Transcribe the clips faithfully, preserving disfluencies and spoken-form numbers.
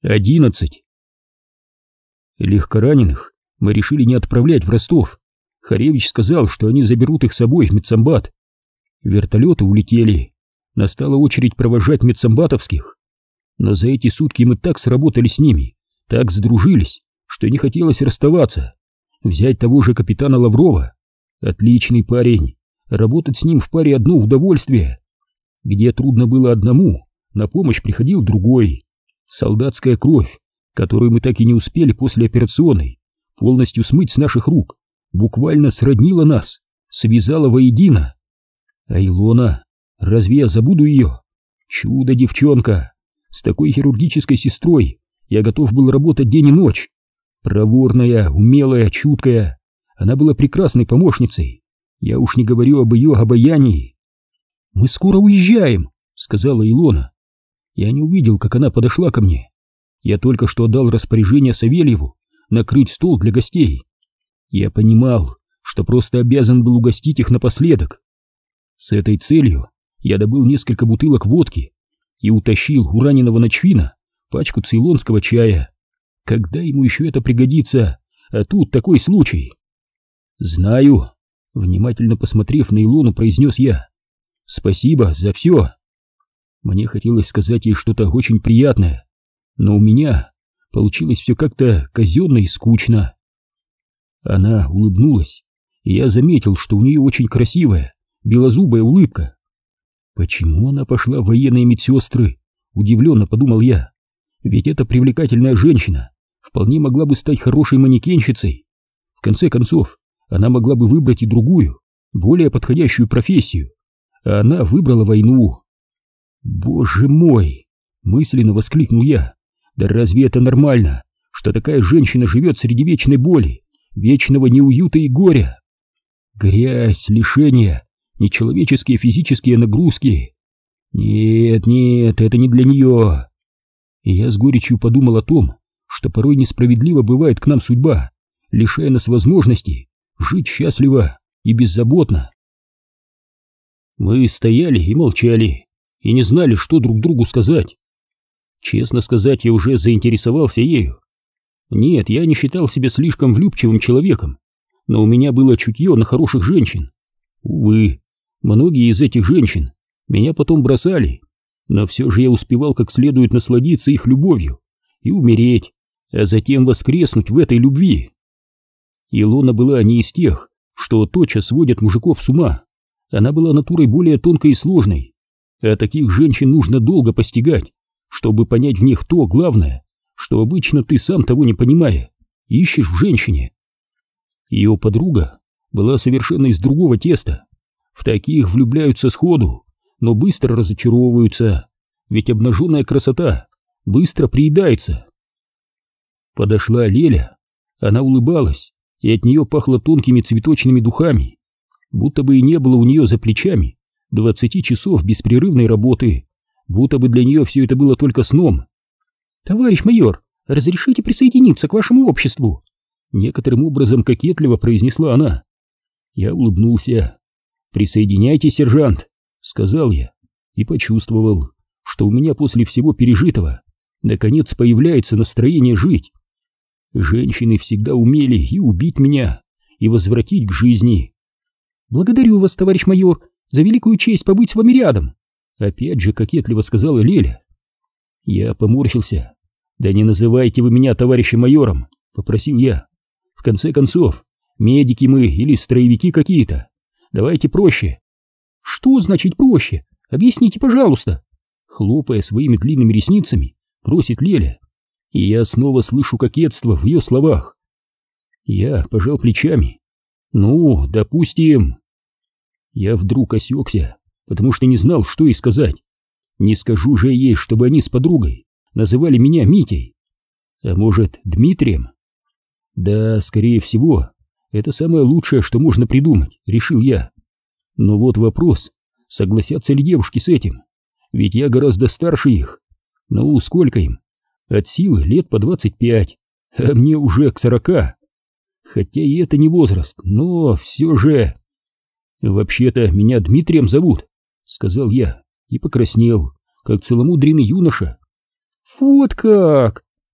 Одиннадцать. Легкораненых мы решили не отправлять в Ростов. Харевич сказал, что они заберут их с собой в медсамбат. Вертолеты улетели. Настала очередь провожать медсамбатовских. Но за эти сутки мы так сработали с ними, так сдружились, что не хотелось расставаться. Взять того же капитана Лаврова. Отличный парень. Работать с ним в паре одно удовольствие. Где трудно было одному, на помощь приходил другой. Солдатская кровь, которую мы так и не успели после операционной полностью смыть с наших рук, буквально сроднила нас, связала воедино. А Илона, разве я забуду ее? Чудо-девчонка! С такой хирургической сестрой я готов был работать день и ночь. Проворная, умелая, чуткая. Она была прекрасной помощницей. Я уж не говорю об ее обаянии. «Мы скоро уезжаем», — сказала Илона. Я не увидел, как она подошла ко мне. Я только что отдал распоряжение Савельеву накрыть стол для гостей. Я понимал, что просто обязан был угостить их напоследок. С этой целью я добыл несколько бутылок водки и утащил у раненого Ночвина пачку цейлонского чая. Когда ему еще это пригодится, а тут такой случай. «Знаю», — внимательно посмотрев на Илону, произнес я. «Спасибо за все». Мне хотелось сказать ей что-то очень приятное, но у меня получилось все как-то казенно и скучно. Она улыбнулась, и я заметил, что у нее очень красивая, белозубая улыбка. Почему она пошла в военные медсестры? Удивленно подумал я. Ведь эта привлекательная женщина вполне могла бы стать хорошей манекенщицей. В конце концов, она могла бы выбрать и другую, более подходящую профессию. А она выбрала войну. «Боже мой!» — мысленно воскликнул я. «Да разве это нормально, что такая женщина живет среди вечной боли, вечного неуюта и горя? Грязь, лишения, нечеловеческие физические нагрузки. Нет, нет, это не для нее». И я с горечью подумал о том, что порой несправедливо бывает к нам судьба, лишая нас возможности жить счастливо и беззаботно. Мы стояли и молчали, и не знали, что друг другу сказать. Честно сказать, я уже заинтересовался ею. Нет, я не считал себя слишком влюбчивым человеком, но у меня было чутье на хороших женщин. Увы, многие из этих женщин меня потом бросали, но все же я успевал как следует насладиться их любовью и умереть, а затем воскреснуть в этой любви. Илона была не из тех, что тотчас сводят мужиков с ума. Она была натурой более тонкой и сложной, а таких женщин нужно долго постигать, чтобы понять в них то главное, что обычно ты сам того не понимая ищешь в женщине. Ее подруга была совершенно из другого теста. В таких влюбляются сходу, но быстро разочаровываются, ведь обнаженная красота быстро приедается. Подошла Леля, она улыбалась, и от нее пахло тонкими цветочными духами, будто бы и не было у нее за плечами двадцати часов беспрерывной работы, будто бы для нее все это было только сном. «Товарищ майор, разрешите присоединиться к вашему обществу?» Некоторым образом кокетливо произнесла она. Я улыбнулся. «Присоединяйтесь, сержант», — сказал я, и почувствовал, что у меня после всего пережитого наконец появляется настроение жить. Женщины всегда умели и убить меня, и возвратить к жизни. «Благодарю вас, товарищ майор, за великую честь побыть с вами рядом», — опять же кокетливо сказала Леля. Я поморщился. «Да не называйте вы меня товарищем майором», — попросил я. «В конце концов, медики мы или строевики какие-то. Давайте проще». «Что значит проще? Объясните, пожалуйста», — хлопая своими длинными ресницами, просит Леля. И я снова слышу кокетство в ее словах. Я пожал плечами. «Ну, допустим...» Я вдруг осекся, потому что не знал, что ей сказать. Не скажу же ей, чтобы они с подругой называли меня Митей. А может, Дмитрием? Да, скорее всего, это самое лучшее, что можно придумать, решил я. Но вот вопрос, согласятся ли девушки с этим? Ведь я гораздо старше их. Ну, сколько им? От силы лет по двадцать пять, а мне уже к сорока. Хотя и это не возраст, но все же... «Вообще-то меня Дмитрием зовут», — сказал я и покраснел, как целомудренный юноша. «Вот как!»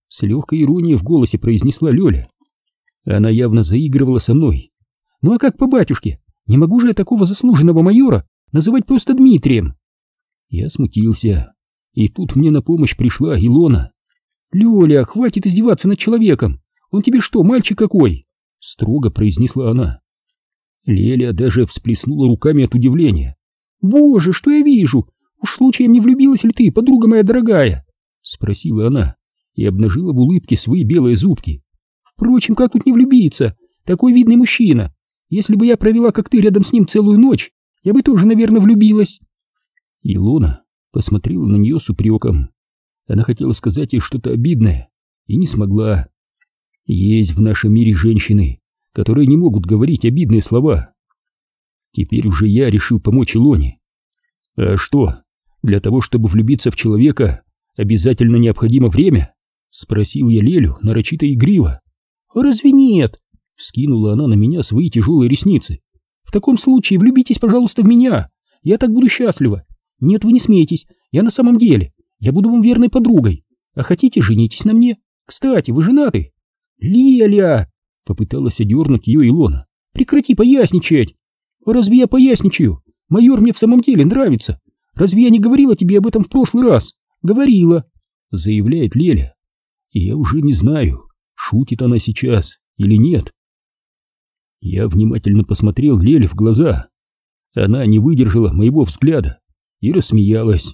С легкой иронией в голосе произнесла Лёля. Она явно заигрывала со мной. Ну а как по батюшке? Не могу же я такого заслуженного майора называть просто Дмитрием. Я смутился. И тут мне на помощь пришла Илона. «Лёля, хватит издеваться над человеком! Он тебе что, мальчик какой?» — строго произнесла она. Леля даже всплеснула руками от удивления. «Боже, что я вижу! Уж случаем не влюбилась ли ты, подруга моя дорогая?» — спросила она и обнажила в улыбке свои белые зубки. «Впрочем, как тут не влюбиться? Такой видный мужчина! Если бы я провела, как ты, рядом с ним целую ночь, я бы тоже, наверное, влюбилась!» Илона посмотрела на нее с упреком. Она хотела сказать ей что-то обидное и не смогла. Есть в нашем мире женщины, которые не могут говорить обидные слова. Теперь уже я решил помочь Илоне. А что, для того, чтобы влюбиться в человека, обязательно необходимо время? Спросил я Лелю нарочито игриво. Разве нет? Вскинула она на меня свои тяжелые ресницы. В таком случае влюбитесь, пожалуйста, в меня. Я так буду счастлива. Нет, вы не смейтесь. Я на самом деле. Я буду вам верной подругой. А хотите, женитесь на мне? Кстати, вы женаты? Леля! Попыталась одернуть ее Илона. Прекрати поясничать. Разве я поясничаю? Майор мне в самом деле нравится. Разве я не говорила тебе об этом в прошлый раз? Говорила, заявляет Леля. И я уже не знаю, шутит она сейчас или нет. Я внимательно посмотрел Леле в глаза. Она не выдержала моего взгляда и рассмеялась.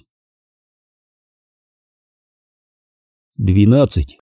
Двенадцать.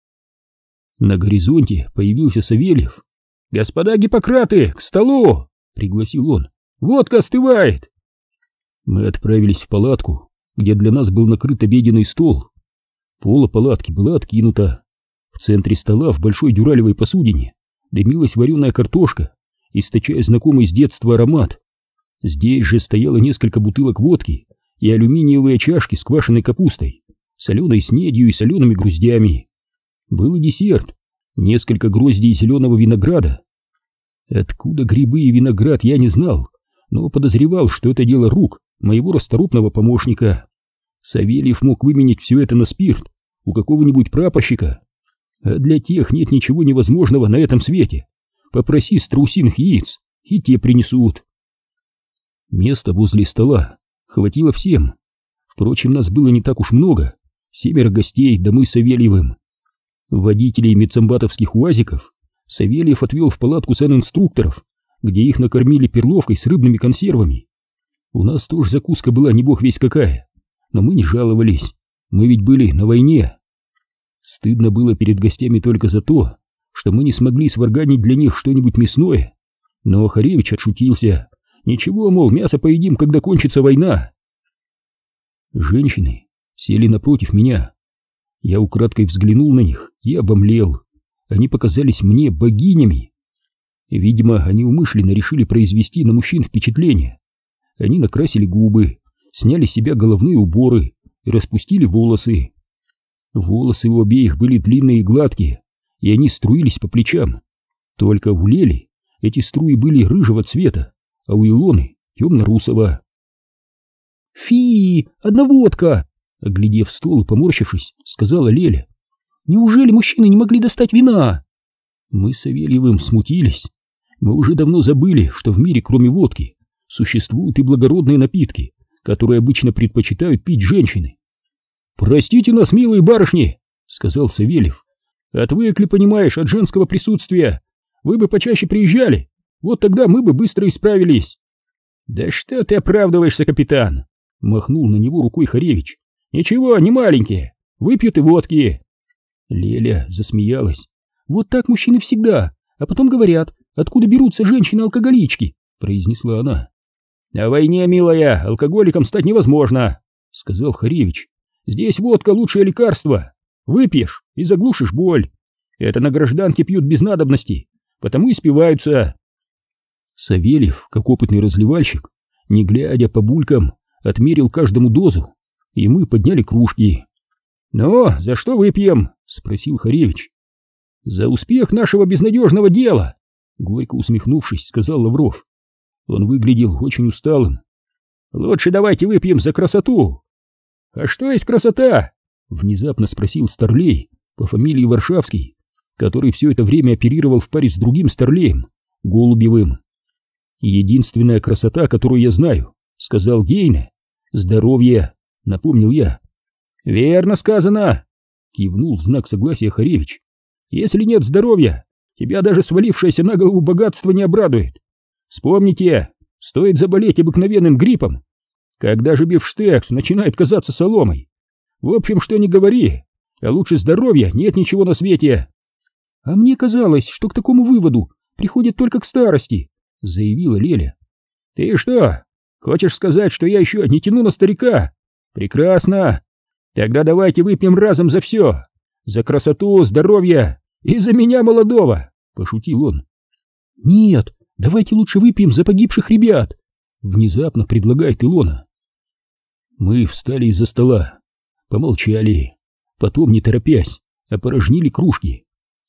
На горизонте появился Савельев. «Господа Гиппократы, к столу!» — пригласил он. «Водка остывает!» Мы отправились в палатку, где для нас был накрыт обеденный стол. Пола палатки была откинута. В центре стола в большой дюралевой посудине дымилась вареная картошка, источая знакомый с детства аромат. Здесь же стояло несколько бутылок водки и алюминиевые чашки с квашеной капустой, соленой снедью и солеными груздями. Был и десерт, несколько гроздей зеленого винограда. Откуда грибы и виноград, я не знал, но подозревал, что это дело рук моего расторопного помощника. Савельев мог выменять все это на спирт у какого-нибудь прапорщика. А для тех нет ничего невозможного на этом свете. Попроси страусиных яиц, и те принесут. Места возле стола хватило всем. Впрочем, нас было не так уж много. Семеро гостей, да мы с Савельевым. Водителей мецамбатовских уазиков Савельев отвел в палатку санинструкторов, где их накормили перловкой с рыбными консервами. У нас тоже закуска была не бог весть какая, но мы не жаловались, мы ведь были на войне. Стыдно было перед гостями только за то, что мы не смогли сварганить для них что-нибудь мясное, но Харевич отшутился. Ничего, мол, мясо поедим, когда кончится война. Женщины сели напротив меня. Я украдкой взглянул на них и обомлел. Они показались мне богинями. Видимо, они умышленно решили произвести на мужчин впечатление. Они накрасили губы, сняли с себя головные уборы и распустили волосы. Волосы у обеих были длинные и гладкие, и они струились по плечам. Только у Лели эти струи были рыжего цвета, а у Илоны темно-русого. «Фи, одна водка!» Оглядев стол и поморщившись, сказала Леля. «Неужели мужчины не могли достать вина?» Мы с Савельевым смутились. Мы уже давно забыли, что в мире, кроме водки, существуют и благородные напитки, которые обычно предпочитают пить женщины. «Простите нас, милые барышни!» — сказал Савельев. «Отвыкли, понимаешь, от женского присутствия. Вы бы почаще приезжали, вот тогда мы бы быстро исправились». «Да что ты оправдываешься, капитан?» — махнул на него рукой Харевич. «Ничего, не маленькие, выпьют и водки». Леля засмеялась. «Вот так мужчины всегда, а потом говорят, откуда берутся женщины-алкоголички», — произнесла она. «На войне, милая, алкоголиком стать невозможно», — сказал Харевич. «Здесь водка лучшее лекарство. Выпьешь и заглушишь боль. Это на гражданке пьют без надобности, потому и спиваются». Савельев, как опытный разливальщик, не глядя по булькам, отмерил каждому дозу, и мы подняли кружки. «Ну, за что выпьем?» — спросил Харевич. «За успех нашего безнадежного дела!» — горько усмехнувшись, сказал Лавров. Он выглядел очень усталым. «Лучше давайте выпьем за красоту!» «А что есть красота?» — внезапно спросил Старлей, по фамилии Варшавский, который все это время оперировал в паре с другим старлеем, Голубевым. «Единственная красота, которую я знаю», — сказал Гейне. «Здоровье», — напомнил я. «Верно сказано», — кивнул в знак согласия Харевич. «Если нет здоровья, тебя даже свалившееся на голову богатство не обрадует. Вспомните, стоит заболеть обыкновенным гриппом, когда же бифштекс начинает казаться соломой. В общем, что ни говори, а лучше здоровья нет ничего на свете». «А мне казалось, что к такому выводу приходит только к старости», — заявила Леля. «Ты что, хочешь сказать, что я еще не тяну на старика? Прекрасно. Тогда давайте выпьем разом за все. За красоту, здоровье и за меня молодого», — пошутил он. «Нет, давайте лучше выпьем за погибших ребят», — внезапно предлагает Илона. Мы встали из-за стола, помолчали, потом, не торопясь, опорожнили кружки.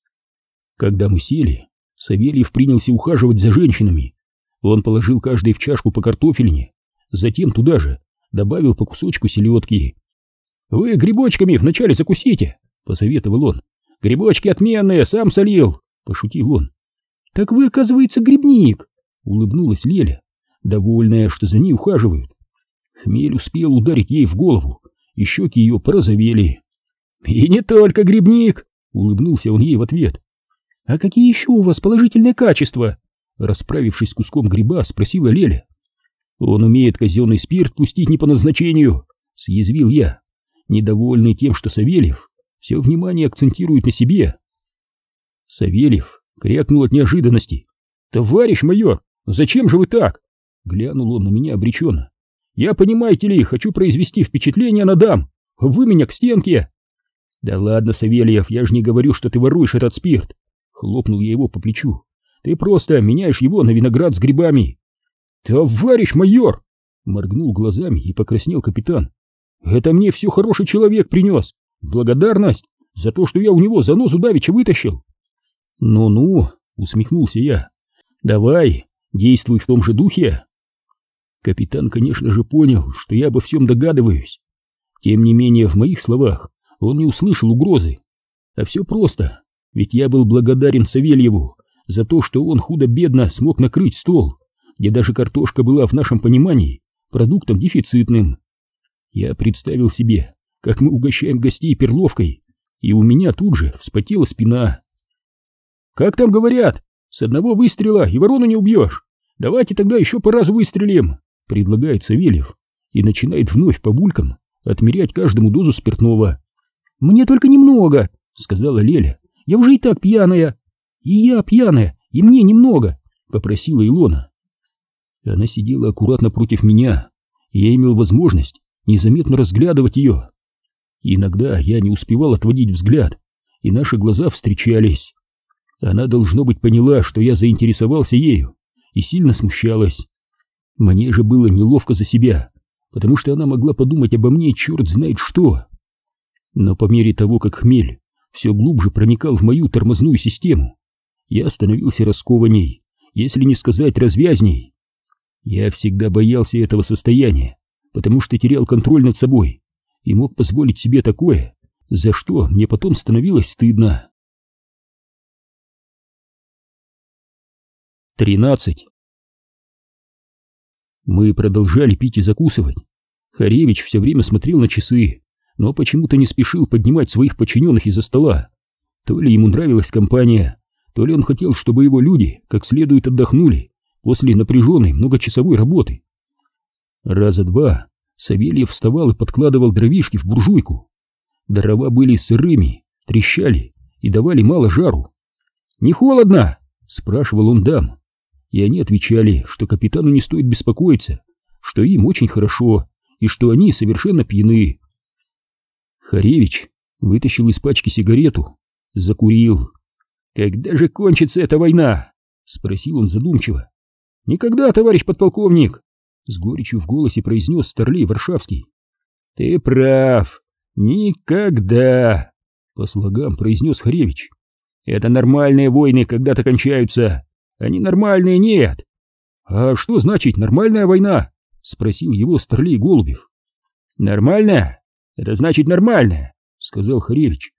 Когда мы сели, Савельев принялся ухаживать за женщинами. Он положил каждой в чашку по картофелине, затем туда же добавил по кусочку селедки. «Вы грибочками вначале закусите», — посоветовал он. «Грибочки отменные, сам солил», — пошутил он. «Так вы, оказывается, грибник», — улыбнулась Леля, довольная, что за ней ухаживают. Хмель успел ударить ей в голову, и щеки ее порозовели. «И не только грибник», — улыбнулся он ей в ответ. «А какие еще у вас положительные качества?» Расправившись с куском гриба, спросила Леля. «Он умеет казенный спирт пустить не по назначению», — съязвил я, недовольный тем, что Савельев все внимание акцентирует на себе. Савельев крякнул от неожиданности. «Товарищ майор, зачем же вы так?» Глянул он на меня обреченно. «Я, понимаете ли, хочу произвести впечатление на дам. Вы меня к стенке!» «Да ладно, Савельев, я же не говорю, что ты воруешь этот спирт!» Хлопнул я его по плечу. «Ты просто меняешь его на виноград с грибами!» «Товарищ майор!» Моргнул глазами и покраснел капитан. «Это мне все хороший человек принес! Благодарность за то, что я у него занозу давеча вытащил!» «Ну-ну!» — усмехнулся я. «Давай, действуй в том же духе!» Капитан, конечно же, понял, что я обо всем догадываюсь. Тем не менее, в моих словах он не услышал угрозы. А все просто, ведь я был благодарен Савельеву за то, что он худо-бедно смог накрыть стол, где даже картошка была в нашем понимании продуктом дефицитным. Я представил себе, как мы угощаем гостей перловкой, и у меня тут же вспотела спина. «Как там говорят, с одного выстрела и ворону не убьешь. Давайте тогда еще по разу выстрелим», — предлагает Савельев и начинает вновь по булькам отмерять каждому дозу спиртного. «Мне только немного», — сказала Леля. «Я уже и так пьяная». «И я пьяная, и мне немного», — попросила Илона. Она сидела аккуратно против меня, и я имел возможность незаметно разглядывать ее. Иногда я не успевал отводить взгляд, и наши глаза встречались. Она, должно быть, поняла, что я заинтересовался ею, и сильно смущалась. Мне же было неловко за себя, потому что она могла подумать обо мне черт знает что. Но по мере того, как хмель все глубже проникал в мою тормозную систему, я становился раскованней, если не сказать развязней. Я всегда боялся этого состояния, потому что терял контроль над собой и мог позволить себе такое, за что мне потом становилось стыдно. тринадцать. Мы продолжали пить и закусывать. Харевич все время смотрел на часы, но почему-то не спешил поднимать своих подчиненных из-за стола. То ли ему нравилась компания, то ли он хотел, чтобы его люди как следует отдохнули после напряженной многочасовой работы. Раза два Савельев вставал и подкладывал дровишки в буржуйку. Дрова были сырыми, трещали и давали мало жару. «Не холодно?» — спрашивал он дам. И они отвечали, что капитану не стоит беспокоиться, что им очень хорошо и что они совершенно пьяны. Харевич вытащил из пачки сигарету, закурил. «Когда же кончится эта война?» — спросил он задумчиво. «Никогда, товарищ подполковник!» — с горечью в голосе произнес старлей Варшавский. «Ты прав, никогда!» — по слогам произнес Харевич. «Это нормальные войны когда-то кончаются, а ненормальные нет». «А что значит нормальная война?» — спросил его старлей Голубев. «Нормальная? Это значит нормальная», — сказал Харевич.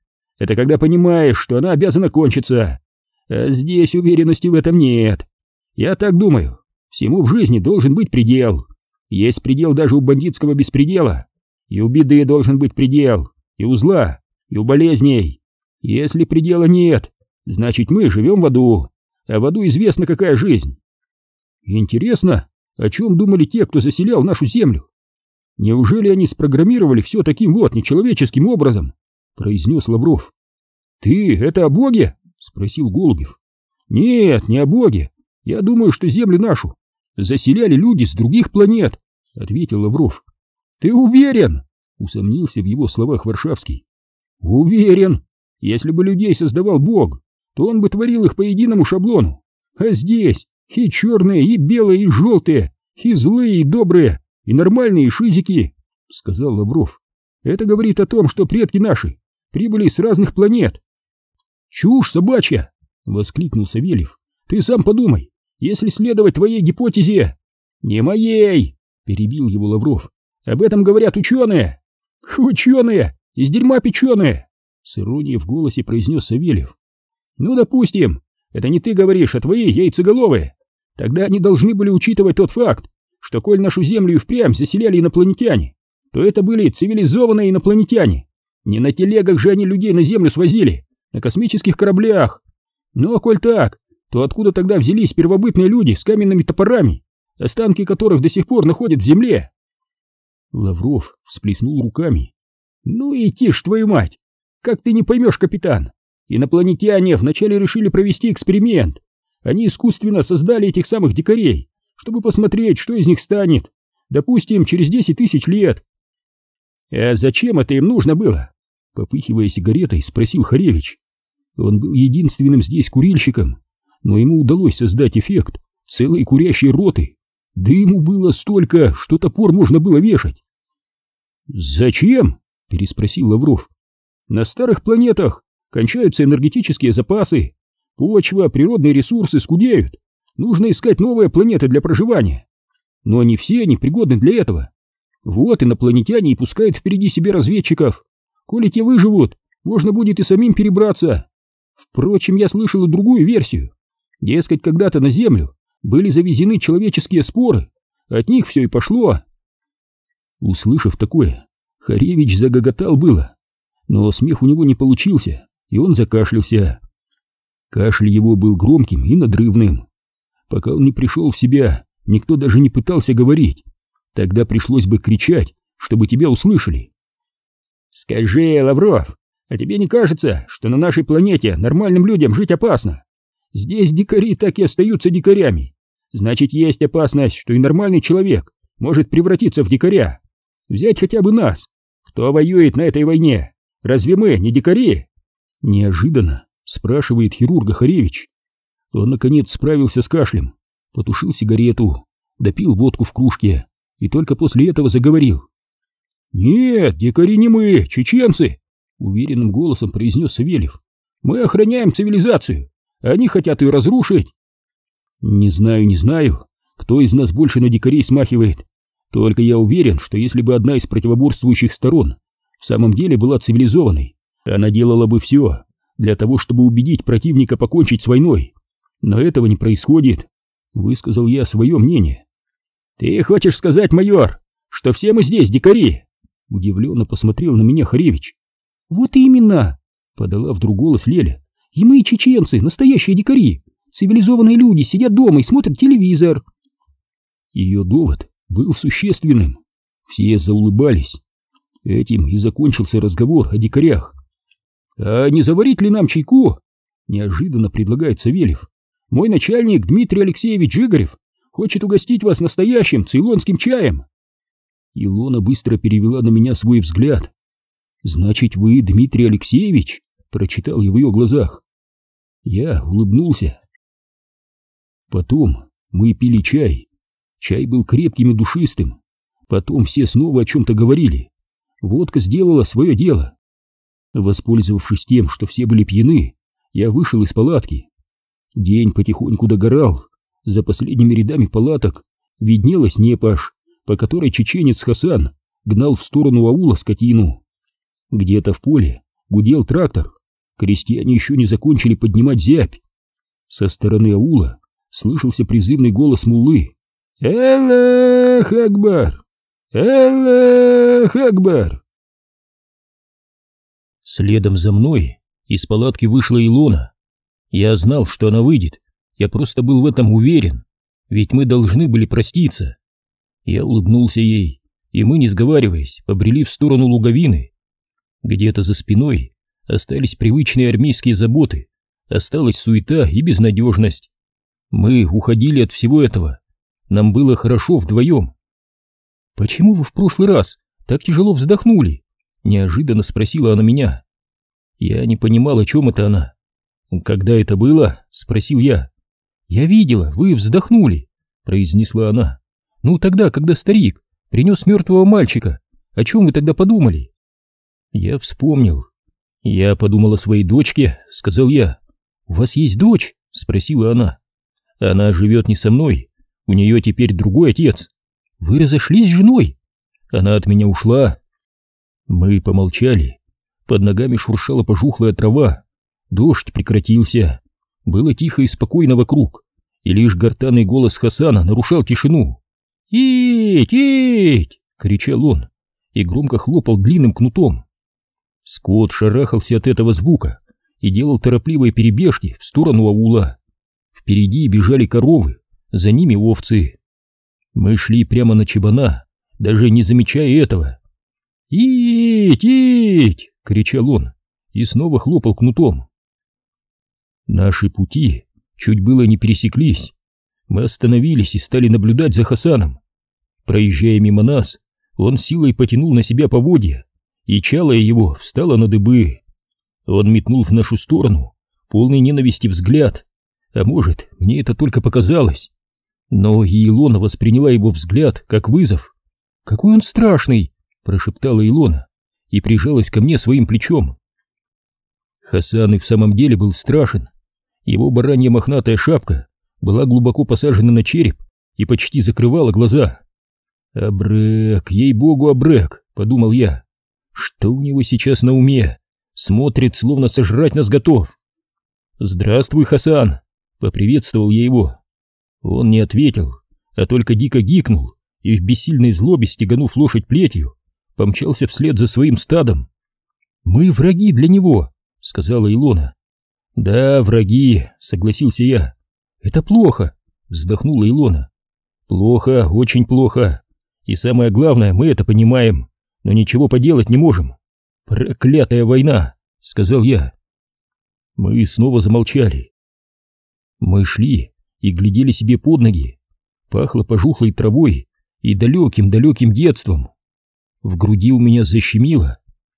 это когда понимаешь, что она обязана кончиться. А здесь уверенности в этом нет. Я так думаю, всему в жизни должен быть предел. Есть предел даже у бандитского беспредела. И у беды должен быть предел, и у зла, и у болезней. Если предела нет, значит мы живем в аду, а в аду известна какая жизнь. Интересно, о чем думали те, кто заселял нашу землю? Неужели они спрограммировали все таким вот нечеловеческим образом? Произнес Лавров. Ты это о Боге? Спросил Голубев. Нет, не о Боге. Я думаю, что землю нашу заселяли люди с других планет, ответил Лавров. Ты уверен? Усомнился в его словах Варшавский. Уверен. Если бы людей создавал Бог, то он бы творил их по единому шаблону. А здесь и черные, и белые, и желтые, и злые, и добрые, и нормальные шизики, сказал Лавров. Это говорит о том, что предки наши прибыли с разных планет. Чушь собачья! Воскликнул Савельев. Ты сам подумай, если следовать твоей гипотезе... Не моей! Перебил его Лавров. Об этом говорят ученые. Ученые! Из дерьма печеные! С иронией в голосе произнес Савельев. Ну, допустим, это не ты говоришь, а твои яйцеголовые. Тогда они должны были учитывать тот факт, что коль нашу землю и впрямь заселяли инопланетяне, то это были цивилизованные инопланетяне. Не на телегах же они людей на землю свозили, на космических кораблях. Ну а коль так, то откуда тогда взялись первобытные люди с каменными топорами, останки которых до сих пор находят в земле? Лавров всплеснул руками. Ну и тишь, твою мать! Как ты не поймешь, капитан? Инопланетяне вначале решили провести эксперимент. Они искусственно создали этих самых дикарей, чтобы посмотреть, что из них станет. Допустим, через десять тысяч лет. А зачем это им нужно было? Попыхивая сигаретой, спросил Харевич. Он был единственным здесь курильщиком, но ему удалось создать эффект целой курящей роты. Дыму было столько, что топор можно было вешать. «Зачем?» — переспросил Лавров. «На старых планетах кончаются энергетические запасы, почва, природные ресурсы скудеют, нужно искать новые планеты для проживания. Но не все они пригодны для этого. Вот инопланетяне и пускают впереди себе разведчиков. Коли те выживут, можно будет и самим перебраться. Впрочем, я слышал и другую версию. Дескать, когда-то на Землю были завезены человеческие споры, от них все и пошло». Услышав такое, Харевич загоготал было, но смех у него не получился, и он закашлялся. Кашель его был громким и надрывным. Пока он не пришел в себя, никто даже не пытался говорить. Тогда пришлось бы кричать, чтобы тебя услышали. «Скажи, Лавров, а тебе не кажется, что на нашей планете нормальным людям жить опасно? Здесь дикари так и остаются дикарями. Значит, есть опасность, что и нормальный человек может превратиться в дикаря. Взять хотя бы нас. Кто воюет на этой войне? Разве мы не дикари?» Неожиданно спрашивает хирурга Харевич. Он, наконец, справился с кашлем, потушил сигарету, допил водку в кружке и только после этого заговорил. «Нет, дикари не мы, чеченцы!» — уверенным голосом произнес Савельев. «Мы охраняем цивилизацию, а они хотят ее разрушить». «Не знаю, не знаю, кто из нас больше на дикарей смахивает. Только я уверен, что если бы одна из противоборствующих сторон в самом деле была цивилизованной, она делала бы все для того, чтобы убедить противника покончить с войной. Но этого не происходит», — высказал я свое мнение. «Ты хочешь сказать, майор, что все мы здесь дикари?» — удивленно посмотрел на меня Харевич. «Вот именно!» — подала вдруг голос Леля. «И мы, чеченцы, настоящие дикари. Цивилизованные люди сидят дома и смотрят телевизор». Ее довод был существенным. Все заулыбались. Этим и закончился разговор о дикарях. «А не заварить ли нам чайку?» — неожиданно предлагает Савельев. «Мой начальник Дмитрий Алексеевич Жигарев хочет угостить вас настоящим цейлонским чаем». Илона быстро перевела на меня свой взгляд. «Значит, вы Дмитрий Алексеевич?» — прочитал я в ее глазах. Я улыбнулся. Потом мы пили чай. Чай был крепким и душистым. Потом все снова о чем-то говорили. Водка сделала свое дело. Воспользовавшись тем, что все были пьяны, я вышел из палатки. День потихоньку догорал. За последними рядами палаток виднелась непаш, по которой чеченец Хасан гнал в сторону аула скотину. Где-то в поле гудел трактор. Крестьяне еще не закончили поднимать зябь. Со стороны аула слышался призывный голос муллы: «Аллах Акбар! Аллах Акбар!» Следом за мной из палатки вышла Илона. Я знал, что она выйдет, я просто был в этом уверен, ведь мы должны были проститься. Я улыбнулся ей, и мы, не сговариваясь, побрели в сторону луговины. Где-то за спиной остались привычные армейские заботы, осталась суета и безнадежность. Мы уходили от всего этого, нам было хорошо вдвоем. «Почему вы в прошлый раз так тяжело вздохнули?» — неожиданно спросила она меня. Я не понимал, о чем это она. «Когда это было?» — спросил я. «Я видела, вы вздохнули», — произнесла она. «Ну тогда, когда старик принес мертвого мальчика, о чем вы тогда подумали?» Я вспомнил. «Я подумал о своей дочке», — сказал я. «У вас есть дочь?» — спросила она. «Она живет не со мной, у нее теперь другой отец». «Вы разошлись с женой?» «Она от меня ушла». Мы помолчали. Под ногами шуршала пожухлая трава. Дождь прекратился. Было тихо и спокойно вокруг, и лишь гортанный голос Хасана нарушал тишину. «Ить! Ить!» — кричал он и громко хлопал длинным кнутом. Скот шарахался от этого звука и делал торопливые перебежки в сторону аула. Впереди бежали коровы, за ними овцы. Мы шли прямо на чабана, даже не замечая этого. «Ить! Ить!» — кричал он и снова хлопал кнутом. Наши пути чуть было не пересеклись. Мы остановились и стали наблюдать за Хасаном. Проезжая мимо нас, он силой потянул на себя поводья, и чалая его встала на дыбы. Он метнул в нашу сторону полный ненависти взгляд, а может, мне это только показалось. Но и Илона восприняла его взгляд как вызов. «Какой он страшный!» — прошептала Илона и прижалась ко мне своим плечом. Хасан и в самом деле был страшен. Его баранья мохнатая шапка была глубоко посажена на череп и почти закрывала глаза. «Абрек, ей-богу, Абрек!» — подумал я. «Что у него сейчас на уме? Смотрит, словно сожрать нас готов». «Здравствуй, Хасан!» — поприветствовал я его. Он не ответил, а только дико гикнул и в бессильной злобе, стеганув лошадь плетью, помчался вслед за своим стадом. «Мы враги для него», — сказала Илона. «Да, враги», — согласился я. «Это плохо», — вздохнула Илона. «Плохо, очень плохо. И самое главное, мы это понимаем, но ничего поделать не можем. Проклятая война», — сказал я. Мы снова замолчали. Мы шли и глядели себе под ноги. Пахло пожухлой травой и далеким-далеким детством. В груди у меня защемило.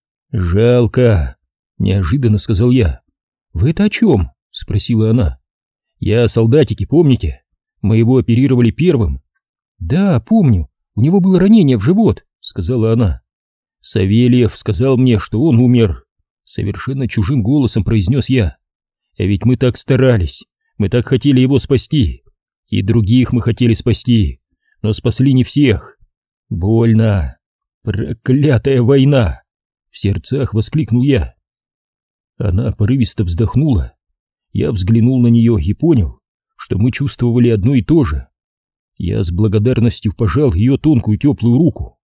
«Жалко», — неожиданно сказал я. «Вы это о чем?» — спросила она. «Я о солдатике, помните? Мы его оперировали первым». «Да, помню, у него было ранение в живот», — сказала она. «Савельев сказал мне, что он умер», — совершенно чужим голосом произнес я. «А ведь мы так старались, мы так хотели его спасти. И других мы хотели спасти, но спасли не всех. Больно. Проклятая война!» В сердцах воскликнул я. Она порывисто вздохнула. Я взглянул на нее и понял, что мы чувствовали одно и то же. Я с благодарностью пожал ее тонкую теплую руку.